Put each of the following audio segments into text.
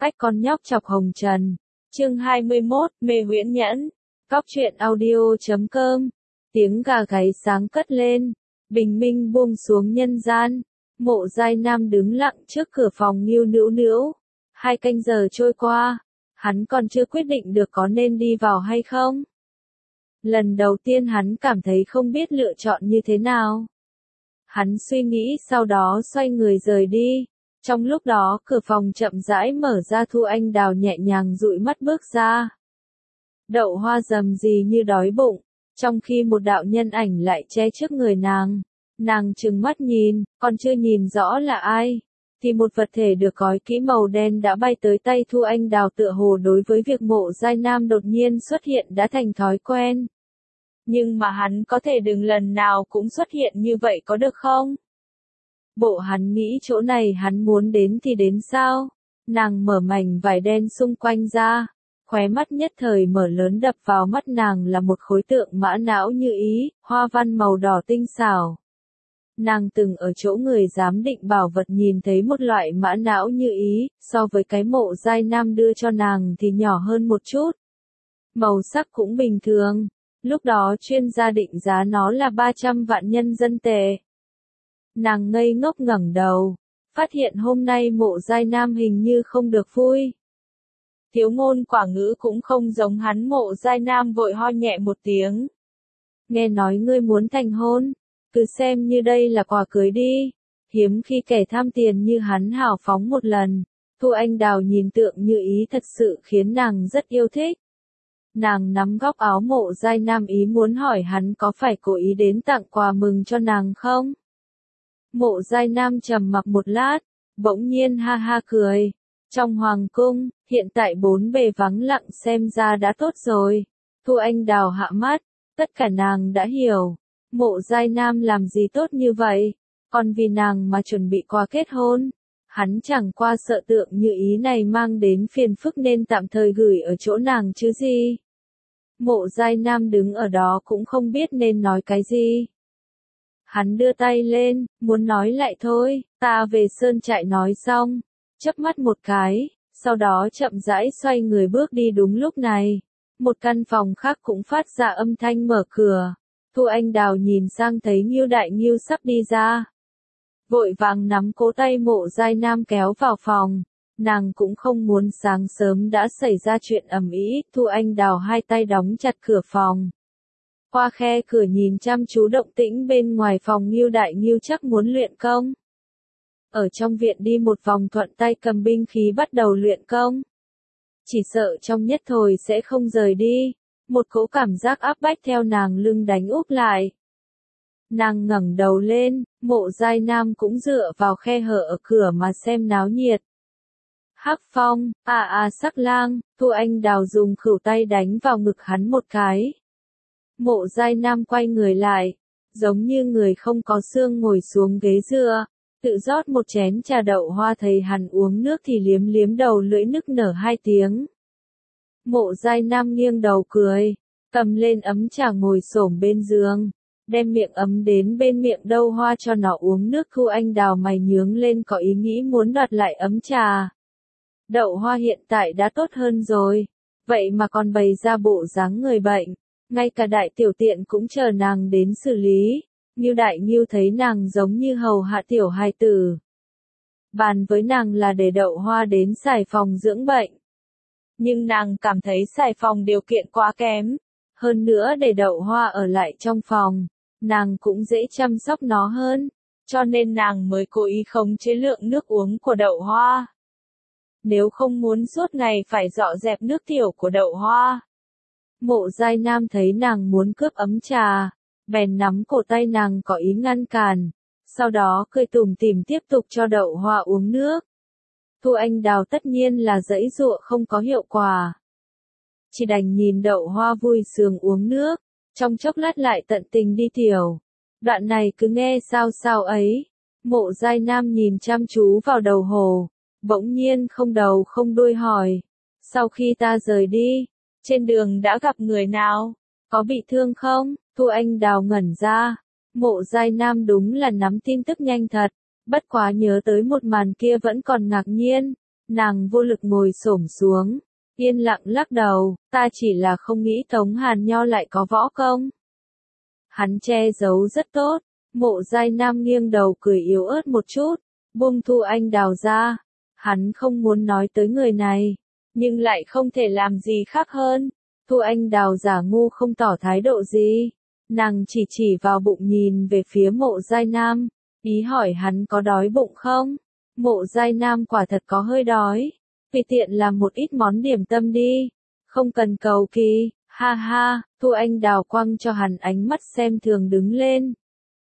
Ách con nhóc chọc hồng trần. Chương 21, mê huyễn nhẫn. Cóc truyện audio.com. Tiếng gà gáy sáng cất lên. Bình minh buông xuống nhân gian. Mộ Giai Nam đứng lặng trước cửa phòng Ngưu Nữu Nữu. 2 canh giờ trôi qua. Hắn còn chưa quyết định được có nên đi vào hay không. Lần đầu tiên hắn cảm thấy không biết lựa chọn như thế nào. Hắn suy nghĩ sau đó xoay người rời đi. Trong lúc đó cửa phòng chậm rãi mở ra, Thu Anh Đào nhẹ nhàng dụi mắt bước ra. Đậu Hoa rầm rì như đói bụng, trong khi một đạo nhân ảnh lại che trước người nàng. Nàng trừng mắt nhìn, còn chưa nhìn rõ là ai, thì một vật thể được gói kỹ màu đen đã bay tới tay Thu Anh Đào, tựa hồ đối với việc Mộ Giai Nam đột nhiên xuất hiện đã thành thói quen. Nhưng mà hắn có thể đừng lần nào cũng xuất hiện như vậy có được không? Bộ hắn nghĩ chỗ này hắn muốn đến thì đến sao? Nàng mở mảnh vải đen xung quanh ra, khóe mắt nhất thời mở lớn, đập vào mắt nàng là một khối tượng mã não như ý, hoa văn màu đỏ tinh xảo. Nàng từng ở chỗ người giám định bảo vật nhìn thấy một loại mã não như ý, so với cái Mộ Giai Nam đưa cho nàng thì nhỏ hơn một chút. Màu sắc cũng bình thường, lúc đó chuyên gia định giá nó là 300 vạn nhân dân tệ. Nàng ngây ngốc ngẩng đầu, phát hiện hôm nay Mộ Giai Nam hình như không được vui. Thiếu ngôn quả ngữ cũng không giống hắn. Mộ Giai Nam vội ho nhẹ một tiếng. Nghe nói ngươi muốn thành hôn, cứ xem như đây là quà cưới đi. Hiếm khi kẻ tham tiền như hắn hào phóng một lần. Thu Anh Đào nhìn tượng như ý thật sự khiến nàng rất yêu thích. Nàng nắm góc áo Mộ Giai Nam, ý muốn hỏi hắn có phải cố ý đến tặng quà mừng cho nàng không. Mộ Giai Nam trầm mặc một lát, bỗng nhiên ha ha cười. Trong hoàng cung, hiện tại bốn bề vắng lặng, xem ra đã tốt rồi. Thu Anh Đào hạ mắt, tất cả nàng đã hiểu. Mộ Giai Nam làm gì tốt như vậy, còn vì nàng mà chuẩn bị quà kết hôn. Hắn chẳng qua sợ tượng như ý này mang đến phiền phức nên tạm thời gửi ở chỗ nàng chứ gì. Mộ Giai Nam đứng ở đó cũng không biết nên nói cái gì. Hắn đưa tay lên, muốn nói lại thôi, ta về sơn trại nói xong, chớp mắt một cái, sau đó chậm rãi xoay người bước đi. Đúng lúc này, một căn phòng khác cũng phát ra âm thanh mở cửa. Thu Anh Đào nhìn sang thấy Ngưu Đại Ngưu sắp đi ra. Vội vàng nắm cổ tay Mộ Giai Nam kéo vào phòng. Nàng cũng không muốn sáng sớm đã xảy ra chuyện ầm ĩ. Thu Anh Đào hai tay đóng chặt cửa phòng. Qua khe cửa nhìn chăm chú động tĩnh bên ngoài phòng. Ngưu Đại Ngưu chắc muốn luyện công. Ở trong viện đi một vòng, thuận tay cầm binh khí bắt đầu luyện công. Chỉ sợ trong nhất thời sẽ không rời đi. Một cỗ cảm giác áp bách theo nàng lưng đánh úp lại. Nàng ngẩng đầu lên, Mộ Giai Nam cũng dựa vào khe hở ở cửa mà xem náo nhiệt. Hắc Phong, Sắc Lang. Thu Anh Đào dùng khuỷu tay đánh vào ngực hắn một cái. Mộ Giai Nam quay người lại, giống như người không có xương ngồi xuống ghế dựa, tự rót một chén trà đậu hoa. Thấy hắn uống nước thì liếm liếm đầu lưỡi nức nở 2 tiếng. Mộ Giai Nam nghiêng đầu cười, cầm lên ấm trà ngồi xổm bên giường, đem miệng ấm đến bên miệng đậu hoa cho nó uống nước. Thu Anh Đào mày nhướng lên, có ý nghĩ muốn đoạt lại ấm trà. Đậu hoa hiện tại đã tốt hơn rồi, vậy mà còn bày ra bộ dáng người bệnh, ngay cả đại tiểu tiện cũng chờ nàng đến xử lý. Ngưu Đại Ngưu thấy nàng giống như hầu hạ tiểu hài tử. Bàn với nàng là để đậu hoa đến xài phòng dưỡng bệnh. Nhưng nàng cảm thấy xài phòng điều kiện quá kém. Hơn nữa để đậu hoa ở lại trong phòng, nàng cũng dễ chăm sóc nó hơn. Cho nên nàng mới cố ý khống chế lượng nước uống của đậu hoa. Nếu không muốn suốt ngày phải dọ dẹp nước tiểu của đậu hoa. Mộ Giai Nam thấy nàng muốn cướp ấm trà, bèn nắm cổ tay nàng có ý ngăn cản. Sau đó cười tủm tỉm tiếp tục cho đậu hoa uống nước. Thu Anh Đào tất nhiên là giãy giụa không có hiệu quả. Chỉ đành nhìn đậu hoa vui sướng uống nước, trong chốc lát lại tận tình đi tiểu. Đoạn này cứ nghe sao sao ấy. Mộ Giai Nam nhìn chăm chú vào đầu hồ, bỗng nhiên không đầu không đuôi hỏi. Sau khi ta rời đi, trên đường đã gặp người nào? Có bị thương không? Thu Anh Đào ngẩn ra. Mộ Giai Nam đúng là nắm tin tức nhanh thật. Bất quá nhớ tới một màn kia vẫn còn ngạc nhiên. Nàng vô lực ngồi xổm xuống, yên lặng lắc đầu, ta chỉ là không nghĩ Tống Hàn Nho lại có võ công. Hắn che giấu rất tốt, Mộ Giai Nam nghiêng đầu cười yếu ớt một chút, buông Thu Anh Đào ra. Hắn không muốn nói tới người này, nhưng lại không thể làm gì khác hơn. Thu Anh Đào giả ngu không tỏ thái độ gì. Nàng chỉ vào bụng nhìn về phía Mộ Giai Nam, ý hỏi hắn có đói bụng không? Mộ Giai Nam quả thật có hơi đói, tùy tiện làm một ít món điểm tâm đi, không cần cầu kỳ, ha ha. Thu Anh Đào quăng cho hắn ánh mắt xem thường đứng lên.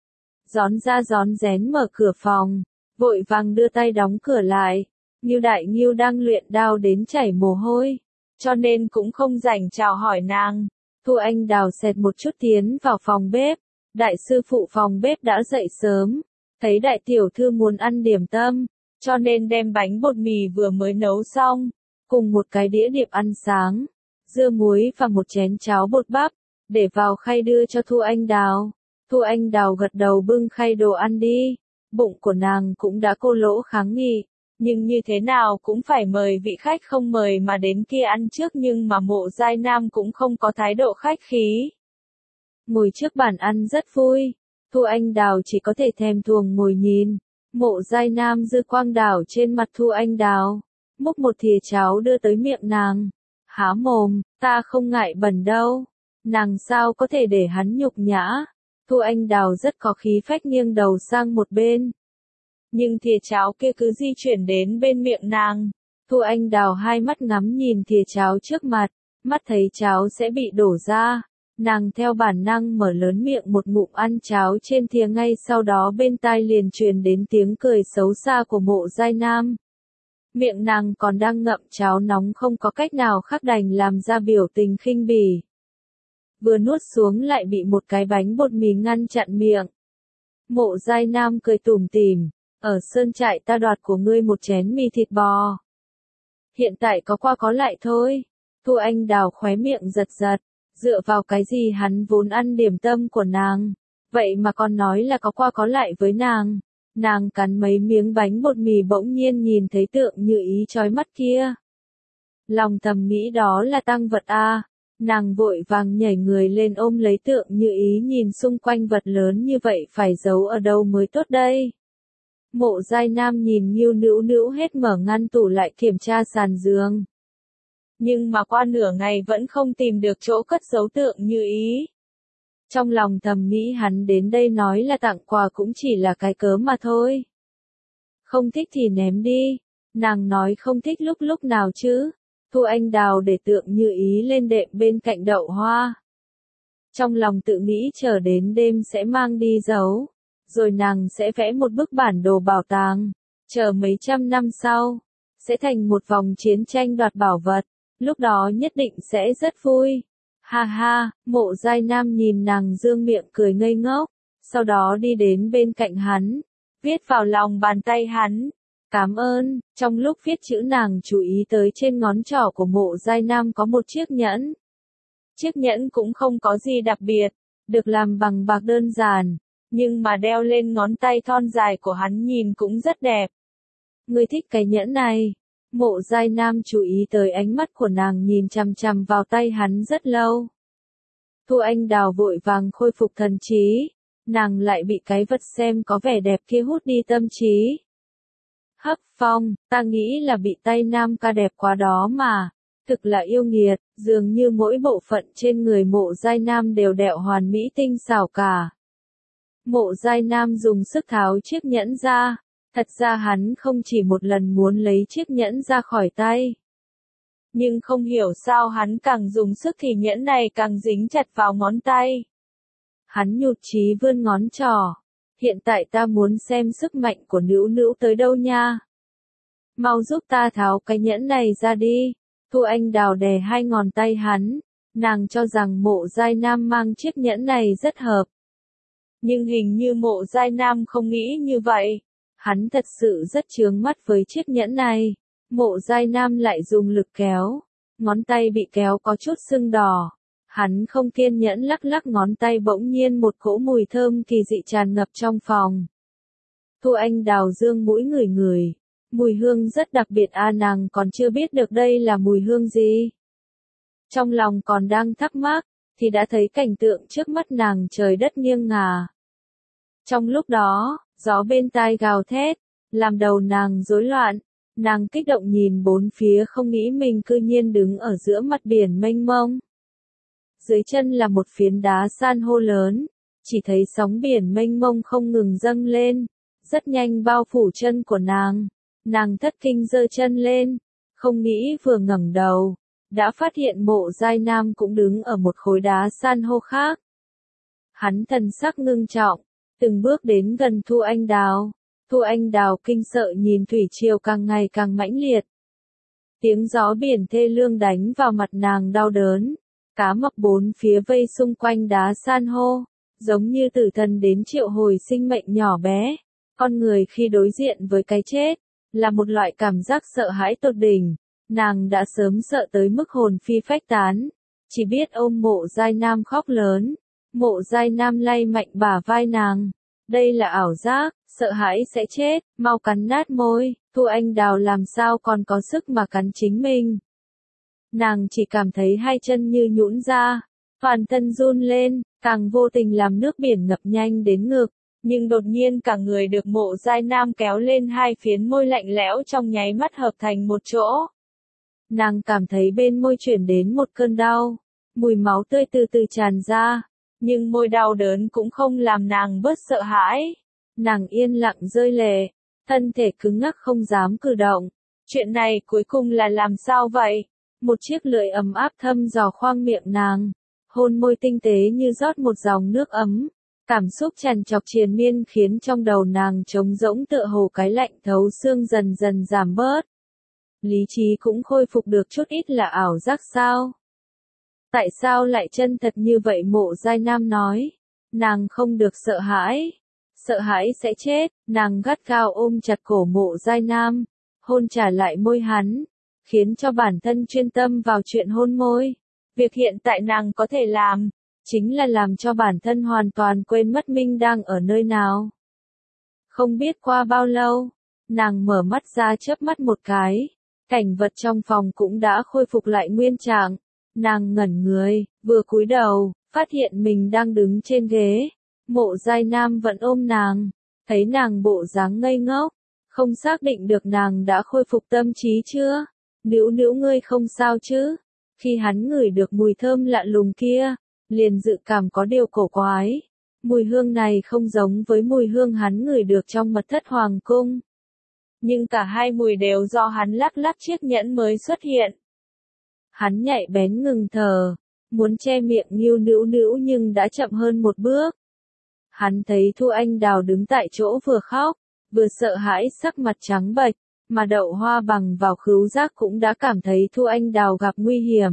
Rón ra rón rén mở cửa phòng, vội vàng đưa tay đóng cửa lại. Ngưu Đại Ngưu đang luyện đao đến chảy mồ hôi, cho nên cũng không rảnh chào hỏi nàng. Thu Anh Đào xẹt một chút tiến vào phòng bếp, đại sư phụ phòng bếp đã dậy sớm, thấy đại tiểu thư muốn ăn điểm tâm, cho nên đem bánh bột mì vừa mới nấu xong, cùng một cái đĩa điệp ăn sáng, dưa muối và một chén cháo bột bắp, để vào khay đưa cho Thu Anh Đào. Thu Anh Đào gật đầu bưng khay đồ ăn đi, bụng của nàng cũng đã cô lỗ kháng nghị. Nhưng như thế nào cũng phải mời vị khách không mời mà đến kia ăn trước, nhưng mà Mộ Giai Nam cũng không có thái độ khách khí. Ngồi trước bàn ăn rất vui, Thu Anh Đào chỉ có thể thèm thuồng ngồi nhìn. Mộ Giai Nam dư quang đảo trên mặt Thu Anh Đào, múc một thìa cháo đưa tới miệng nàng. Há mồm, ta không ngại bẩn đâu. Nàng sao có thể để hắn nhục nhã. Thu Anh Đào rất có khí phách nghiêng đầu sang một bên. Nhưng thìa cháo kia cứ di chuyển đến bên miệng nàng. Thu Anh Đào hai mắt ngắm nhìn thìa cháo trước mặt, mắt thấy cháo sẽ bị đổ ra. Nàng theo bản năng mở lớn miệng một ngụm ăn cháo trên thìa, ngay sau đó bên tai liền truyền đến tiếng cười xấu xa của Mộ Giai Nam. Miệng nàng còn đang ngậm cháo nóng không có cách nào khác đành làm ra biểu tình khinh bỉ. Vừa nuốt xuống lại bị một cái bánh bột mì ngăn chặn miệng. Mộ Giai Nam cười tủm tỉm. Ở sơn trại ta đoạt của ngươi một chén mì thịt bò. Hiện tại có qua có lại thôi. Thu Anh Đào khóe miệng giật giật. Dựa vào cái gì hắn vốn ăn điểm tâm của nàng, vậy mà còn nói là có qua có lại với nàng. Nàng cắn mấy miếng bánh bột mì bỗng nhiên nhìn thấy Tượng Như Ý chói mắt kia. Lòng thầm nghĩ đó là tang vật a. Nàng vội vàng nhảy người lên ôm lấy Tượng Như Ý, nhìn xung quanh vật lớn như vậy phải giấu ở đâu mới tốt đây. Mộ Giai Nam nhìn Ngưu Nữu Nữu hết mở ngăn tủ lại kiểm tra sàn giường. Nhưng mà qua nửa ngày vẫn không tìm được chỗ cất giấu Tượng Như Ý. Trong lòng thầm nghĩ hắn đến đây nói là tặng quà cũng chỉ là cái cớ mà thôi. Không thích thì ném đi. Nàng nói không thích lúc nào chứ. Thu Anh Đào để Tượng Như Ý lên đệm bên cạnh đậu hoa. Trong lòng tự nghĩ chờ đến đêm sẽ mang đi giấu. Rồi nàng sẽ vẽ một bức bản đồ bảo tàng. Chờ mấy trăm năm sau, sẽ thành một vòng chiến tranh đoạt bảo vật. Lúc đó nhất định sẽ rất vui. Ha ha. Mộ Giai Nam nhìn nàng dương miệng cười ngây ngốc. Sau đó đi đến bên cạnh hắn, viết vào lòng bàn tay hắn. Cảm ơn. Trong lúc viết chữ nàng chú ý tới trên ngón trỏ của Mộ Giai Nam có một chiếc nhẫn. Chiếc nhẫn cũng không có gì đặc biệt, được làm bằng bạc đơn giản, nhưng mà đeo lên ngón tay thon dài của hắn nhìn cũng rất đẹp. Ngươi thích cái nhẫn này? Mộ Giai Nam chú ý tới ánh mắt của nàng nhìn chằm chằm vào tay hắn rất lâu. Thu Anh Đào vội vàng khôi phục thần trí, nàng lại bị cái vật xem có vẻ đẹp kia hút đi tâm trí. Hấp Phong, ta nghĩ là bị tay Nam ca đẹp quá đó mà, thực là yêu nghiệt, dường như mỗi bộ phận trên người Mộ Giai Nam đều đẹo hoàn mỹ tinh xảo cả. Mộ Giai Nam dùng sức tháo chiếc nhẫn ra, thật ra hắn không chỉ một lần muốn lấy chiếc nhẫn ra khỏi tay. Nhưng không hiểu sao hắn càng dùng sức thì nhẫn này càng dính chặt vào ngón tay. Hắn nhụt chí vươn ngón trỏ. Hiện tại ta muốn xem sức mạnh của Nữu Nữu tới đâu nha. Mau giúp ta tháo cái nhẫn này ra đi. Thu Anh Đào đè hai ngón tay hắn. Nàng cho rằng Mộ Giai Nam mang chiếc nhẫn này rất hợp. Nhưng hình như Mộ Giai Nam không nghĩ như vậy. Hắn thật sự rất chướng mắt với chiếc nhẫn này. Mộ Giai Nam lại dùng lực kéo. Ngón tay bị kéo có chút sưng đỏ. Hắn không kiên nhẫn lắc lắc ngón tay, bỗng nhiên một cỗ mùi thơm kỳ dị tràn ngập trong phòng. Thu Anh Đào dương mũi ngửi ngửi. Mùi hương rất đặc biệt nàng còn chưa biết được đây là mùi hương gì. Trong lòng còn đang thắc mắc, thì đã thấy cảnh tượng trước mắt nàng trời đất nghiêng ngả. Trong lúc đó, gió bên tai gào thét, làm đầu nàng rối loạn, nàng kích động nhìn bốn phía không nghĩ mình cư nhiên đứng ở giữa mặt biển mênh mông. Dưới chân là một phiến đá san hô lớn, chỉ thấy sóng biển mênh mông không ngừng dâng lên, rất nhanh bao phủ chân của nàng thất kinh giơ chân lên, không nghĩ vừa ngẩng đầu, đã phát hiện Mộ Giai Nam cũng đứng ở một khối đá san hô khác. Hắn thần sắc ngưng trọng, từng bước đến gần Thu Anh Đào. Thu Anh Đào kinh sợ nhìn thủy triều càng ngày càng mãnh liệt. Tiếng gió biển thê lương đánh vào mặt nàng đau đớn, cá mập bốn phía vây xung quanh đá san hô, giống như tử thần đến triệu hồi sinh mệnh nhỏ bé. Con người khi đối diện với cái chết, là một loại cảm giác sợ hãi tột đỉnh, nàng đã sớm sợ tới mức hồn phi phách tán, chỉ biết ôm Mộ Giai Nam khóc lớn. Mộ Giai Nam lay mạnh bả vai nàng, đây là ảo giác, sợ hãi sẽ chết, mau cắn nát môi. Thu Anh Đào làm sao còn có sức mà cắn chính mình. Nàng chỉ cảm thấy hai chân như nhũn ra, toàn thân run lên, càng vô tình làm nước biển ngập nhanh đến ngực, nhưng đột nhiên cả người được Mộ Giai Nam kéo lên, hai phiến môi lạnh lẽo trong nháy mắt hợp thành một chỗ. Nàng cảm thấy bên môi chuyển đến một cơn đau, mùi máu tươi từ từ tràn ra, nhưng môi đau đớn cũng không làm nàng bớt sợ hãi. Nàng yên lặng rơi lệ, thân thể cứng ngắc không dám cử động. Chuyện này cuối cùng là làm sao vậy? Một chiếc lưỡi ấm áp thâm dò khoang miệng nàng, hôn môi tinh tế như rót một dòng nước ấm. Cảm xúc tràn trọc triền miên khiến trong đầu nàng trống rỗng tựa hồ cái lạnh thấu xương dần dần giảm bớt. Lý trí cũng khôi phục được chút ít là ảo giác sao? Tại sao lại chân thật như vậy? Mộ Giai Nam nói. Nàng không được sợ hãi. Sợ hãi sẽ chết. Nàng gắt gao ôm chặt cổ Mộ Giai Nam, hôn trả lại môi hắn, khiến cho bản thân chuyên tâm vào chuyện hôn môi. Việc hiện tại nàng có thể làm, chính là làm cho bản thân hoàn toàn quên mất mình đang ở nơi nào. Không biết qua bao lâu, nàng mở mắt ra chớp mắt một cái, cảnh vật trong phòng cũng đã khôi phục lại nguyên trạng. Nàng ngẩn người, vừa cúi đầu, phát hiện mình đang đứng trên ghế. Mộ Giai Nam vẫn ôm nàng, thấy nàng bộ dáng ngây ngốc, không xác định được nàng đã khôi phục tâm trí chưa. Nữu nữu ngươi không sao chứ? Khi hắn ngửi được mùi thơm lạ lùng kia, liền dự cảm có điều cổ quái. Mùi hương này không giống với mùi hương hắn ngửi được trong mật thất hoàng cung. Nhưng cả hai mùi đều do hắn lắc lắc chiếc nhẫn mới xuất hiện. Hắn nhạy bén ngừng thở, muốn che miệng Nữu nữu nữu nhưng đã chậm hơn một bước. Hắn thấy Thu Anh Đào đứng tại chỗ vừa khóc, vừa sợ hãi sắc mặt trắng bệch, mà Đậu Hoa bằng vào khứu giác cũng đã cảm thấy Thu Anh Đào gặp nguy hiểm.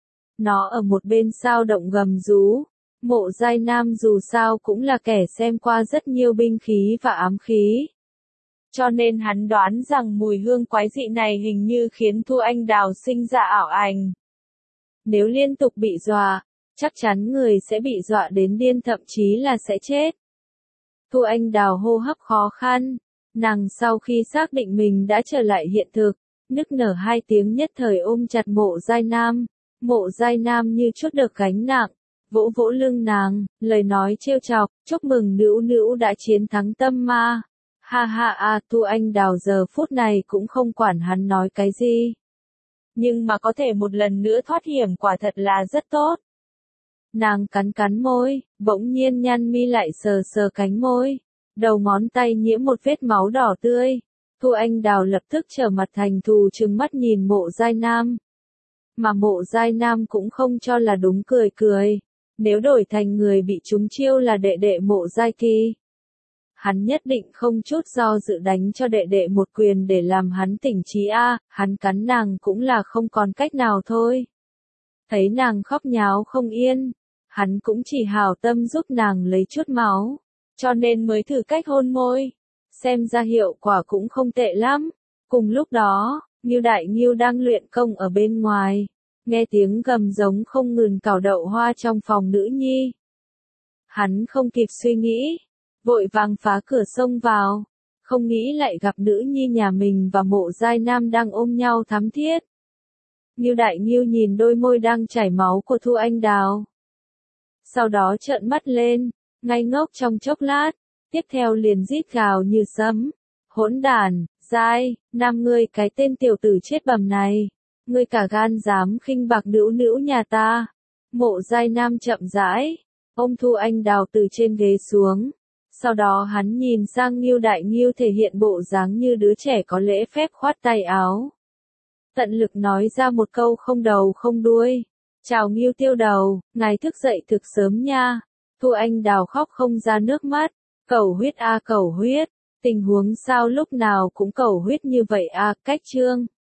Nó ở một bên sao động gầm rú. Mộ Giai Nam dù sao cũng là kẻ xem qua rất nhiều binh khí và ám khí. Cho nên hắn đoán rằng mùi hương quái dị này hình như khiến Thu Anh Đào sinh ra ảo ảnh. Nếu liên tục bị dọa, chắc chắn người sẽ bị dọa đến điên, thậm chí là sẽ chết. Thu Anh Đào hô hấp khó khăn, nàng sau khi xác định mình đã trở lại hiện thực, nức nở hai tiếng nhất thời ôm chặt Mộ Giai Nam. Mộ Giai Nam như chút được gánh nặng, vỗ vỗ lưng nàng, lời nói trêu chọc, chúc mừng nữu nữu đã chiến thắng tâm ma. Ha ha a. Thu Anh Đào giờ phút này cũng không quản hắn nói cái gì. Nhưng mà có thể một lần nữa thoát hiểm quả thật là rất tốt. Nàng cắn cắn môi, bỗng nhiên nhăn mi lại sờ sờ cánh môi. Đầu ngón tay nhiễm một vết máu đỏ tươi. Thu Anh Đào lập tức trở mặt thành thù trừng mắt nhìn Mộ Giai Nam. Mà Mộ Giai Nam cũng không cho là đúng, cười cười. Nếu đổi thành người bị trúng chiêu là đệ đệ Mộ Giai Kỳ, hắn nhất định không chút do dự đánh cho đệ đệ một quyền để làm hắn tỉnh trí a. Hắn cắn nàng cũng là không còn cách nào thôi. Thấy nàng khóc nháo không yên, hắn cũng chỉ hảo tâm giúp nàng lấy chút máu, cho nên mới thử cách hôn môi. Xem ra hiệu quả cũng không tệ lắm. Cùng lúc đó, Ngưu Đại Ngưu đang luyện công ở bên ngoài, nghe tiếng gầm giống không ngừng cào Đậu Hoa trong phòng nữ nhi. Hắn không kịp suy nghĩ, vội vàng phá cửa xông vào. không nghĩ lại gặp nữ nhi nhà mình và Mộ Giai Nam đang ôm nhau thắm thiết. Ngưu Đại Ngưu nhìn đôi môi đang chảy máu của Thu Anh Đào. Sau đó trợn mắt lên, ngây ngốc trong chốc lát, tiếp theo liền rít gào như sấm. Hỗn đản, Giai, Nam ngươi cái tên tiểu tử chết bầm này. Ngươi cả gan dám khinh bạc nữu nữu nhà ta. Mộ Giai Nam chậm rãi, ôm Thu Anh Đào từ trên ghế xuống. Sau đó hắn nhìn sang Ngưu Đại Ngưu thể hiện bộ dáng như đứa trẻ có lễ phép khoát tay áo. Tận lực nói ra một câu không đầu không đuôi. Chào Ngưu Tiêu Đầu, ngài thức dậy thực sớm nha. Thu Anh Đào khóc không ra nước mắt. Cầu huyết a cầu huyết. Tình huống sao lúc nào cũng cầu huyết như vậy a, cách trương.